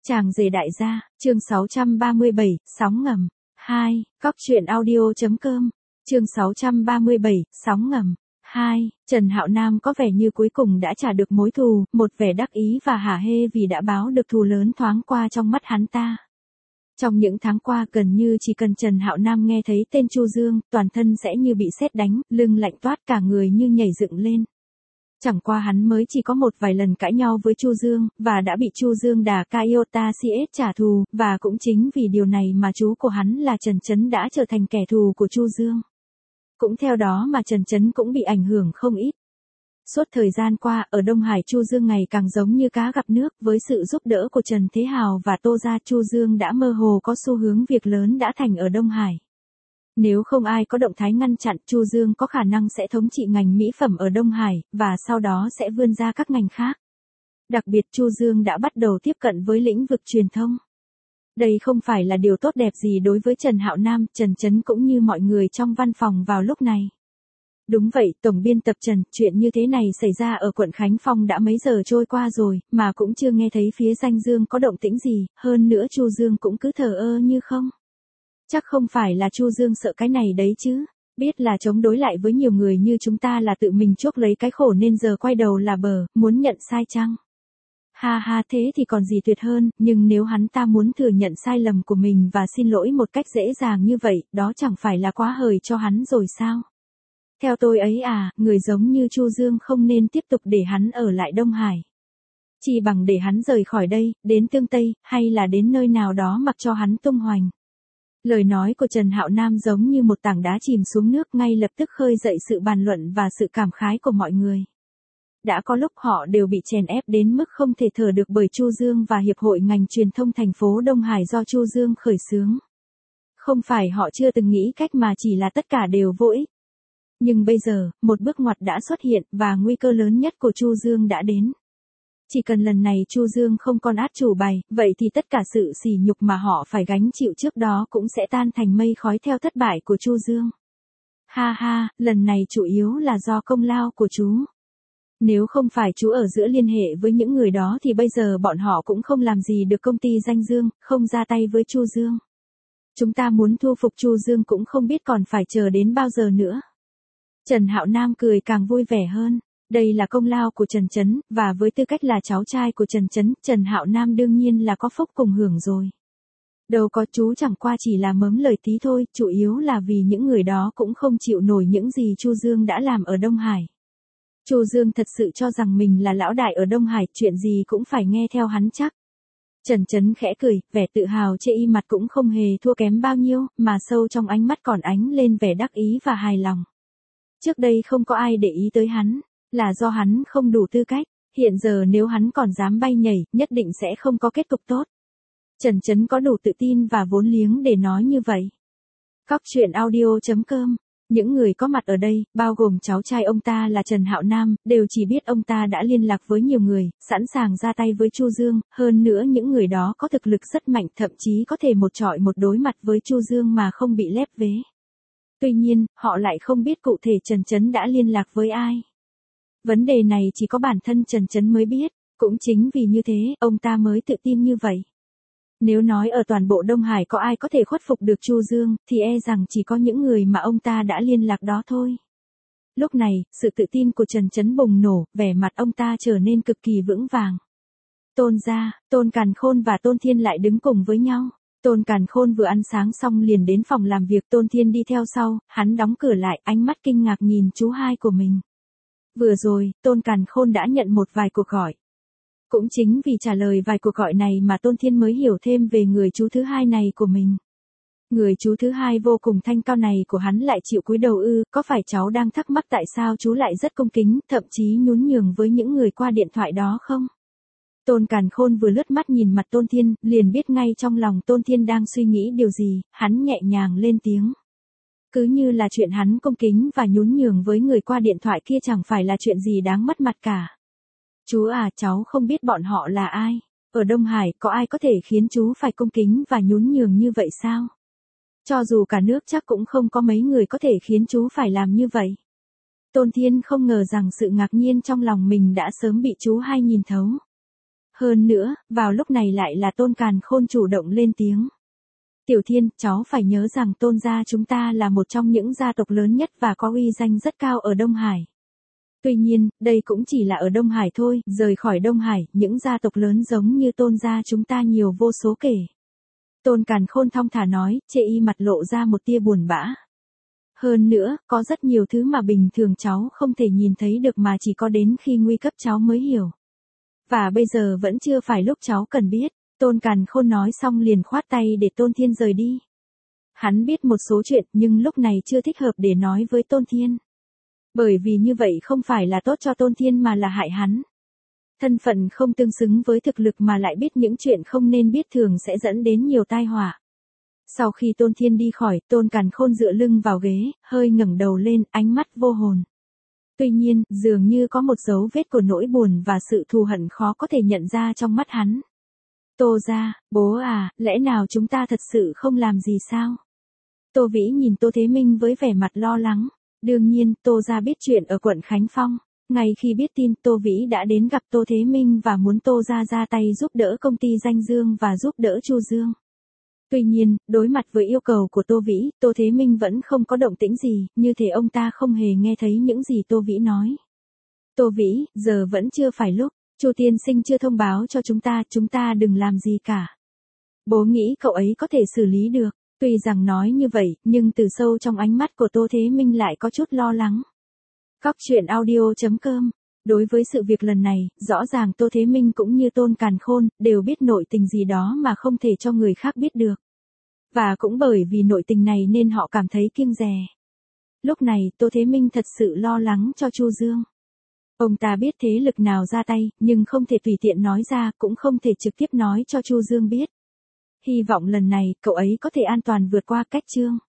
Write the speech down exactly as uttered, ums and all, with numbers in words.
Chàng rể đại gia, chương sáu trăm ba mươi bảy, sóng ngầm. hai, Cóc truyện audio.com, chương sáu trăm ba mươi bảy, sóng ngầm. hai, Trần Hạo Nam có vẻ như cuối cùng đã trả được mối thù, một vẻ đắc ý và hả hê vì đã báo được thù lớn thoáng qua trong mắt hắn ta. Trong những tháng qua gần như chỉ cần Trần Hạo Nam nghe thấy tên Chu Dương, toàn thân sẽ như bị sét đánh, lưng lạnh toát cả người như nhảy dựng lên. Chẳng qua hắn mới chỉ có một vài lần cãi nhau với Chu Dương, và đã bị Chu Dương đả Kaiota xê ét trả thù, và cũng chính vì điều này mà chú của hắn là Trần Chấn đã trở thành kẻ thù của Chu Dương. Cũng theo đó mà Trần Chấn cũng bị ảnh hưởng không ít. Suốt thời gian qua, ở Đông Hải Chu Dương ngày càng giống như cá gặp nước, với sự giúp đỡ của Trần Thế Hào và Tô Gia, Chu Dương đã mơ hồ có xu hướng việc lớn đã thành ở Đông Hải. Nếu không ai có động thái ngăn chặn, Chu Dương có khả năng sẽ thống trị ngành mỹ phẩm ở Đông Hải, và sau đó sẽ vươn ra các ngành khác. Đặc biệt Chu Dương đã bắt đầu tiếp cận với lĩnh vực truyền thông. Đây không phải là điều tốt đẹp gì đối với Trần Hạo Nam, Trần Chấn cũng như mọi người trong văn phòng vào lúc này. Đúng vậy, tổng biên tập Trần, chuyện như thế này xảy ra ở quận Khánh Phong đã mấy giờ trôi qua rồi, mà cũng chưa nghe thấy phía Danh Dương có động tĩnh gì, hơn nữa Chu Dương cũng cứ thờ ơ như không. Chắc không phải là Chu Dương sợ cái này đấy chứ, biết là chống đối lại với nhiều người như chúng ta là tự mình chuốc lấy cái khổ nên giờ quay đầu là bờ, muốn nhận sai chăng? Ha ha, thế thì còn gì tuyệt hơn, nhưng nếu hắn ta muốn thừa nhận sai lầm của mình và xin lỗi một cách dễ dàng như vậy, đó chẳng phải là quá hời cho hắn rồi sao? Theo tôi ấy à, người giống như Chu Dương không nên tiếp tục để hắn ở lại Đông Hải. Chỉ bằng để hắn rời khỏi đây, đến Tương Tây, hay là đến nơi nào đó mặc cho hắn tung hoành. Lời nói của Trần Hạo Nam giống như một tảng đá chìm xuống nước, ngay lập tức khơi dậy sự bàn luận và sự cảm khái của mọi người. Đã có lúc họ đều bị chèn ép đến mức không thể thở được bởi Chu Dương và Hiệp hội ngành truyền thông thành phố Đông Hải do Chu Dương khởi xướng. Không phải họ chưa từng nghĩ cách mà chỉ là tất cả đều vô ích. Nhưng bây giờ, một bước ngoặt đã xuất hiện và nguy cơ lớn nhất của Chu Dương đã đến. Chỉ cần lần này Chu Dương không còn át chủ bài, vậy thì tất cả sự sỉ nhục mà họ phải gánh chịu trước đó cũng sẽ tan thành mây khói theo thất bại của Chu Dương. Ha ha, lần này chủ yếu là do công lao của chú. Nếu không phải chú ở giữa liên hệ với những người đó thì bây giờ bọn họ cũng không làm gì được công ty Danh Dương, không ra tay với Chu Dương. Chúng ta muốn thu phục Chu Dương cũng không biết còn phải chờ đến bao giờ nữa. Trần Hạo Nam cười càng vui vẻ hơn. Đây là công lao của Trần Chấn, và với tư cách là cháu trai của Trần Chấn, Trần Hạo Nam đương nhiên là có phúc cùng hưởng rồi. Đâu có, chú chẳng qua chỉ là mớm lời tí thôi, chủ yếu là vì những người đó cũng không chịu nổi những gì Chu Dương đã làm ở Đông Hải. Chu Dương thật sự cho rằng mình là lão đại ở Đông Hải, chuyện gì cũng phải nghe theo hắn chắc. Trần Chấn khẽ cười, vẻ tự hào chê y mặt cũng không hề thua kém bao nhiêu, mà sâu trong ánh mắt còn ánh lên vẻ đắc ý và hài lòng. Trước đây không có ai để ý tới hắn, là do hắn không đủ tư cách, hiện giờ nếu hắn còn dám bay nhảy, nhất định sẽ không có kết cục tốt. Trần Chấn có đủ tự tin và vốn liếng để nói như vậy. Cóc truyện audio.com, những người có mặt ở đây, bao gồm cháu trai ông ta là Trần Hạo Nam, đều chỉ biết ông ta đã liên lạc với nhiều người, sẵn sàng ra tay với Chu Dương, hơn nữa những người đó có thực lực rất mạnh, thậm chí có thể một trọi một đối mặt với Chu Dương mà không bị lép vế. Tuy nhiên, họ lại không biết cụ thể Trần Chấn đã liên lạc với ai. Vấn đề này chỉ có bản thân Trần Chấn mới biết, cũng chính vì như thế, ông ta mới tự tin như vậy. Nếu nói ở toàn bộ Đông Hải có ai có thể khuất phục được Chu Dương, thì e rằng chỉ có những người mà ông ta đã liên lạc đó thôi. Lúc này, sự tự tin của Trần Chấn bùng nổ, vẻ mặt ông ta trở nên cực kỳ vững vàng. Tôn Gia, Tôn Càn Khôn và Tôn Thiên lại đứng cùng với nhau. Tôn Càn Khôn vừa ăn sáng xong liền đến phòng làm việc, Tôn Thiên đi theo sau, hắn đóng cửa lại, ánh mắt kinh ngạc nhìn chú hai của mình. Vừa rồi, Tôn Càn Khôn đã nhận một vài cuộc gọi. Cũng chính vì trả lời vài cuộc gọi này mà Tôn Thiên mới hiểu thêm về người chú thứ hai này của mình. Người chú thứ hai vô cùng thanh cao này của hắn lại chịu cúi đầu ư, có phải cháu đang thắc mắc tại sao chú lại rất cung kính, thậm chí nhún nhường với những người qua điện thoại đó không? Tôn Càn Khôn vừa lướt mắt nhìn mặt Tôn Thiên, liền biết ngay trong lòng Tôn Thiên đang suy nghĩ điều gì, hắn nhẹ nhàng lên tiếng. Cứ như là chuyện hắn cung kính và nhún nhường với người qua điện thoại kia chẳng phải là chuyện gì đáng mất mặt cả. Chú à, cháu không biết bọn họ là ai. Ở Đông Hải, có ai có thể khiến chú phải cung kính và nhún nhường như vậy sao? Cho dù cả nước chắc cũng không có mấy người có thể khiến chú phải làm như vậy. Tôn Thiên không ngờ rằng sự ngạc nhiên trong lòng mình đã sớm bị chú hai nhìn thấu. Hơn nữa, vào lúc này lại là Tôn Càn Khôn chủ động lên tiếng. Tiểu Thiên, cháu phải nhớ rằng Tôn gia chúng ta là một trong những gia tộc lớn nhất và có uy danh rất cao ở Đông Hải. Tuy nhiên, đây cũng chỉ là ở Đông Hải thôi, rời khỏi Đông Hải, những gia tộc lớn giống như Tôn gia chúng ta nhiều vô số kể. Tôn Càn Khôn thong thả nói, Chê Y mặt lộ ra một tia buồn bã. Hơn nữa, có rất nhiều thứ mà bình thường cháu không thể nhìn thấy được mà chỉ có đến khi nguy cấp cháu mới hiểu. Và bây giờ vẫn chưa phải lúc cháu cần biết. Tôn Càn Khôn nói xong liền khoát tay để Tôn Thiên rời đi. Hắn biết một số chuyện nhưng lúc này chưa thích hợp để nói với Tôn Thiên. Bởi vì như vậy không phải là tốt cho Tôn Thiên mà là hại hắn. Thân phận không tương xứng với thực lực mà lại biết những chuyện không nên biết thường sẽ dẫn đến nhiều tai họa. Sau khi Tôn Thiên đi khỏi, Tôn Càn Khôn dựa lưng vào ghế, hơi ngẩng đầu lên, ánh mắt vô hồn. Tuy nhiên, dường như có một dấu vết của nỗi buồn và sự thù hận khó có thể nhận ra trong mắt hắn. Tô gia, bố à, lẽ nào chúng ta thật sự không làm gì sao? Tô Vĩ nhìn Tô Thế Minh với vẻ mặt lo lắng. Đương nhiên, Tô gia biết chuyện ở quận Khánh Phong. Ngay khi biết tin, Tô Vĩ đã đến gặp Tô Thế Minh và muốn Tô gia ra tay giúp đỡ công ty Danh Dương và giúp đỡ Chu Dương. Tuy nhiên, đối mặt với yêu cầu của Tô Vĩ, Tô Thế Minh vẫn không có động tĩnh gì, như thể ông ta không hề nghe thấy những gì Tô Vĩ nói. Tô Vĩ, giờ vẫn chưa phải lúc. Chu tiên sinh chưa thông báo cho chúng ta, chúng ta đừng làm gì cả. Bố nghĩ cậu ấy có thể xử lý được. Tuy rằng nói như vậy, nhưng từ sâu trong ánh mắt của Tô Thế Minh lại có chút lo lắng. Cóc truyện audio chấm com. Đối với sự việc lần này, rõ ràng Tô Thế Minh cũng như Tôn Càn Khôn, đều biết nội tình gì đó mà không thể cho người khác biết được. Và cũng bởi vì nội tình này nên họ cảm thấy kiêng dè. Lúc này, Tô Thế Minh thật sự lo lắng cho Chu Dương. Ông ta biết thế lực nào ra tay, nhưng không thể tùy tiện nói ra, cũng không thể trực tiếp nói cho Chu Dương biết. Hy vọng lần này, cậu ấy có thể an toàn vượt qua cách chương.